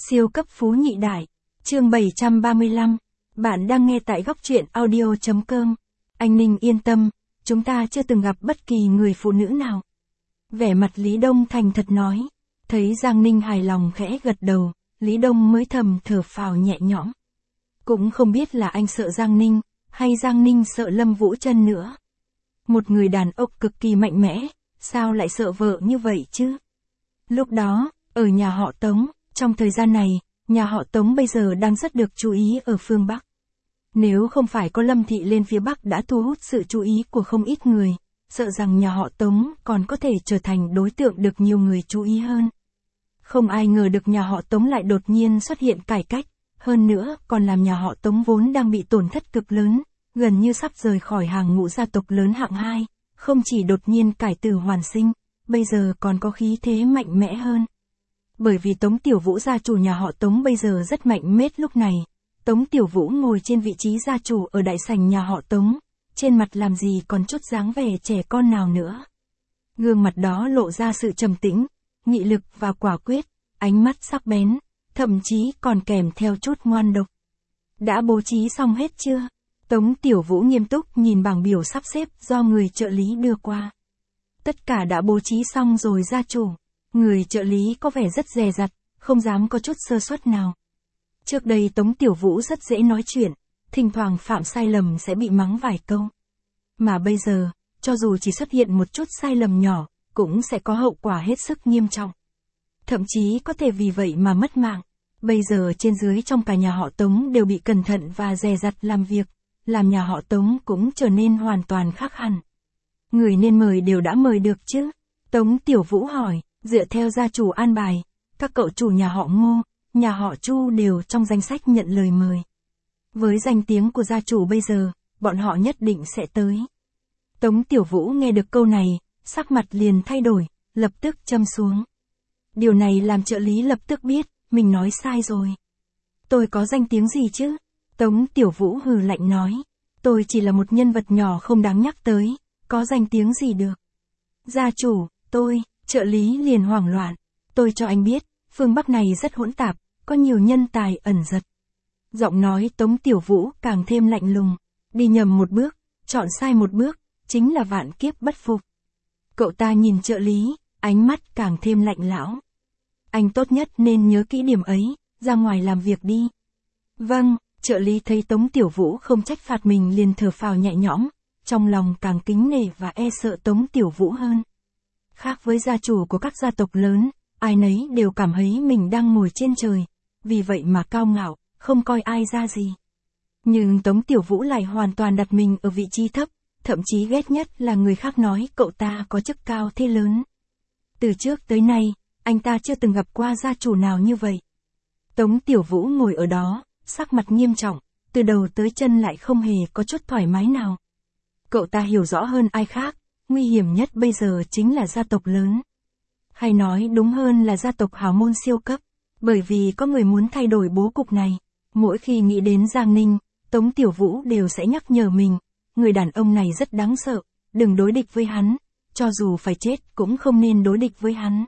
Siêu cấp phú nhị đại. Chương 735. Bạn đang nghe tại góc truyện audio.com. Anh Ninh yên tâm, chúng ta chưa từng gặp bất kỳ người phụ nữ nào. Vẻ mặt Lý Đông thành thật nói. Thấy Giang Ninh hài lòng khẽ gật đầu, Lý Đông mới thầm thở phào nhẹ nhõm. Cũng không biết là anh sợ Giang Ninh, hay Giang Ninh sợ Lâm Vũ Trân nữa. Một người đàn ông cực kỳ mạnh mẽ, sao lại sợ vợ như vậy chứ? Lúc đó, ở nhà họ Tống, trong thời gian này, nhà họ Tống bây giờ đang rất được chú ý ở phương Bắc. Nếu không phải có Lâm Thị lên phía Bắc đã thu hút sự chú ý của không ít người, sợ rằng nhà họ Tống còn có thể trở thành đối tượng được nhiều người chú ý hơn. Không ai ngờ được nhà họ Tống lại đột nhiên xuất hiện cải cách, hơn nữa còn làm nhà họ Tống vốn đang bị tổn thất cực lớn, gần như sắp rời khỏi hàng ngũ gia tộc lớn hạng 2, không chỉ đột nhiên cải tử hoàn sinh, bây giờ còn có khí thế mạnh mẽ hơn. Bởi vì Tống Tiểu Vũ gia chủ nhà họ Tống bây giờ rất mạnh mết lúc này, Tống Tiểu Vũ ngồi trên vị trí gia chủ ở đại sảnh nhà họ Tống, trên mặt làm gì còn chút dáng vẻ trẻ con nào nữa. Gương mặt đó lộ ra sự trầm tĩnh, nghị lực và quả quyết, ánh mắt sắc bén, thậm chí còn kèm theo chút ngoan độc. Đã bố trí xong hết chưa? Tống Tiểu Vũ nghiêm túc nhìn bảng biểu sắp xếp do người trợ lý đưa qua. Tất cả đã bố trí xong rồi gia chủ. Người trợ lý có vẻ rất dè dặt, không dám có chút sơ suất nào. Trước đây Tống Tiểu Vũ rất dễ nói chuyện, thỉnh thoảng phạm sai lầm sẽ bị mắng vài câu. Mà bây giờ, cho dù chỉ xuất hiện một chút sai lầm nhỏ, cũng sẽ có hậu quả hết sức nghiêm trọng. Thậm chí có thể vì vậy mà mất mạng. Bây giờ trên dưới trong cả nhà họ Tống đều bị cẩn thận và dè dặt làm việc, làm nhà họ Tống cũng trở nên hoàn toàn khác hẳn. Người nên mời đều đã mời được chứ? Tống Tiểu Vũ hỏi. Dựa theo gia chủ an bài, các cậu chủ nhà họ Ngô, nhà họ Chu đều trong danh sách nhận lời mời. Với danh tiếng của gia chủ bây giờ, bọn họ nhất định sẽ tới. Tống Tiểu Vũ nghe được câu này, sắc mặt liền thay đổi, lập tức châm xuống. Điều này làm trợ lý lập tức biết, mình nói sai rồi. Tôi có danh tiếng gì chứ? Tống Tiểu Vũ hừ lạnh nói. Tôi chỉ là một nhân vật nhỏ không đáng nhắc tới, có danh tiếng gì được. Gia chủ, trợ lý liền hoảng loạn. Tôi cho anh biết, phương Bắc này rất hỗn tạp, có nhiều nhân tài ẩn giật. Giọng nói Tống Tiểu Vũ càng thêm lạnh lùng. Đi nhầm một bước, chọn sai một bước, chính là vạn kiếp bất phục. Cậu ta nhìn trợ lý, ánh mắt càng thêm lạnh lẽo. Anh tốt nhất nên nhớ kỹ điểm ấy, ra ngoài làm việc đi. Vâng, trợ lý thấy Tống Tiểu Vũ không trách phạt mình liền thở phào nhẹ nhõm, trong lòng càng kính nể và e sợ Tống Tiểu Vũ hơn. Khác với gia chủ của các gia tộc lớn, ai nấy đều cảm thấy mình đang ngồi trên trời, vì vậy mà cao ngạo, không coi ai ra gì. Nhưng Tống Tiểu Vũ lại hoàn toàn đặt mình ở vị trí thấp, thậm chí ghét nhất là người khác nói cậu ta có chức cao thế lớn. Từ trước tới nay, anh ta chưa từng gặp qua gia chủ nào như vậy. Tống Tiểu Vũ ngồi ở đó, sắc mặt nghiêm trọng, từ đầu tới chân lại không hề có chút thoải mái nào. Cậu ta hiểu rõ hơn ai khác, nguy hiểm nhất bây giờ chính là gia tộc lớn. Hay nói đúng hơn là gia tộc hào môn siêu cấp, bởi vì có người muốn thay đổi bố cục này. Mỗi khi nghĩ đến Giang Ninh, Tống Tiểu Vũ đều sẽ nhắc nhở mình, người đàn ông này rất đáng sợ, đừng đối địch với hắn, cho dù phải chết cũng không nên đối địch với hắn.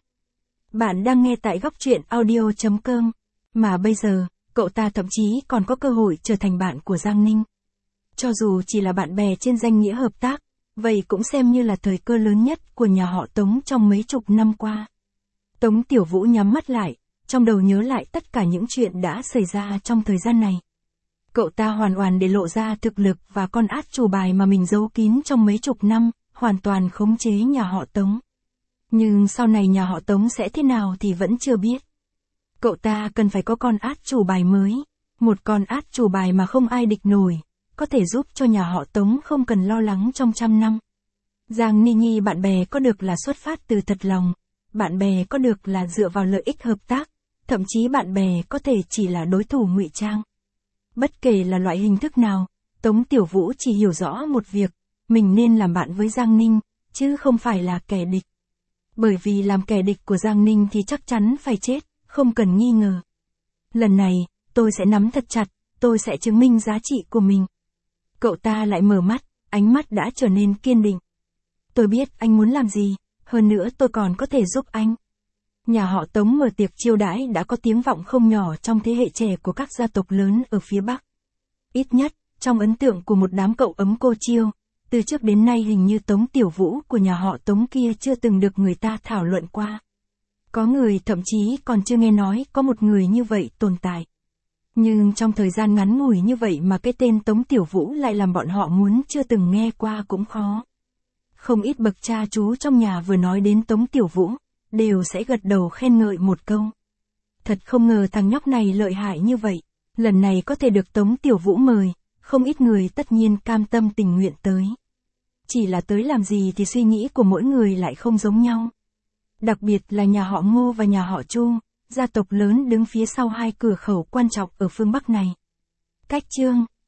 Bạn đang nghe tại góc truyện audio.com, mà bây giờ, cậu ta thậm chí còn có cơ hội trở thành bạn của Giang Ninh. Cho dù chỉ là bạn bè trên danh nghĩa hợp tác, vậy cũng xem như là thời cơ lớn nhất của nhà họ Tống trong mấy chục năm qua. Tống Tiểu Vũ nhắm mắt lại, trong đầu nhớ lại tất cả những chuyện đã xảy ra trong thời gian này. Cậu ta hoàn toàn để lộ ra thực lực và con át chủ bài mà mình giấu kín trong mấy chục năm, hoàn toàn khống chế nhà họ Tống. Nhưng sau này nhà họ Tống sẽ thế nào thì vẫn chưa biết. Cậu ta cần phải có con át chủ bài mới, một con át chủ bài mà không ai địch nổi, có thể giúp cho nhà họ Tống không cần lo lắng trong trăm năm. Giang Ni Nhi bạn bè có được là xuất phát từ thật lòng, bạn bè có được là dựa vào lợi ích hợp tác, thậm chí bạn bè có thể chỉ là đối thủ ngụy trang. Bất kể là loại hình thức nào, Tống Tiểu Vũ chỉ hiểu rõ một việc, mình nên làm bạn với Giang Ninh, chứ không phải là kẻ địch. Bởi vì làm kẻ địch của Giang Ninh thì chắc chắn phải chết, không cần nghi ngờ. Lần này, tôi sẽ nắm thật chặt, tôi sẽ chứng minh giá trị của mình. Cậu ta lại mở mắt, ánh mắt đã trở nên kiên định. Tôi biết anh muốn làm gì, hơn nữa tôi còn có thể giúp anh. Nhà họ Tống mở tiệc chiêu đãi đã có tiếng vọng không nhỏ trong thế hệ trẻ của các gia tộc lớn ở phía Bắc. Ít nhất, trong ấn tượng của một đám cậu ấm cô chiêu, từ trước đến nay hình như Tống Tiểu Vũ của nhà họ Tống kia chưa từng được người ta thảo luận qua. Có người thậm chí còn chưa nghe nói có một người như vậy tồn tại. Nhưng trong thời gian ngắn ngủi như vậy mà cái tên Tống Tiểu Vũ lại làm bọn họ muốn chưa từng nghe qua cũng khó. Không ít bậc cha chú trong nhà vừa nói đến Tống Tiểu Vũ, đều sẽ gật đầu khen ngợi một câu. Thật không ngờ thằng nhóc này lợi hại như vậy, lần này có thể được Tống Tiểu Vũ mời, không ít người tất nhiên cam tâm tình nguyện tới. Chỉ là tới làm gì thì suy nghĩ của mỗi người lại không giống nhau. Đặc biệt là nhà họ Ngô và nhà họ Chu, gia tộc lớn đứng phía sau hai cửa khẩu quan trọng ở phương Bắc này. Cách chương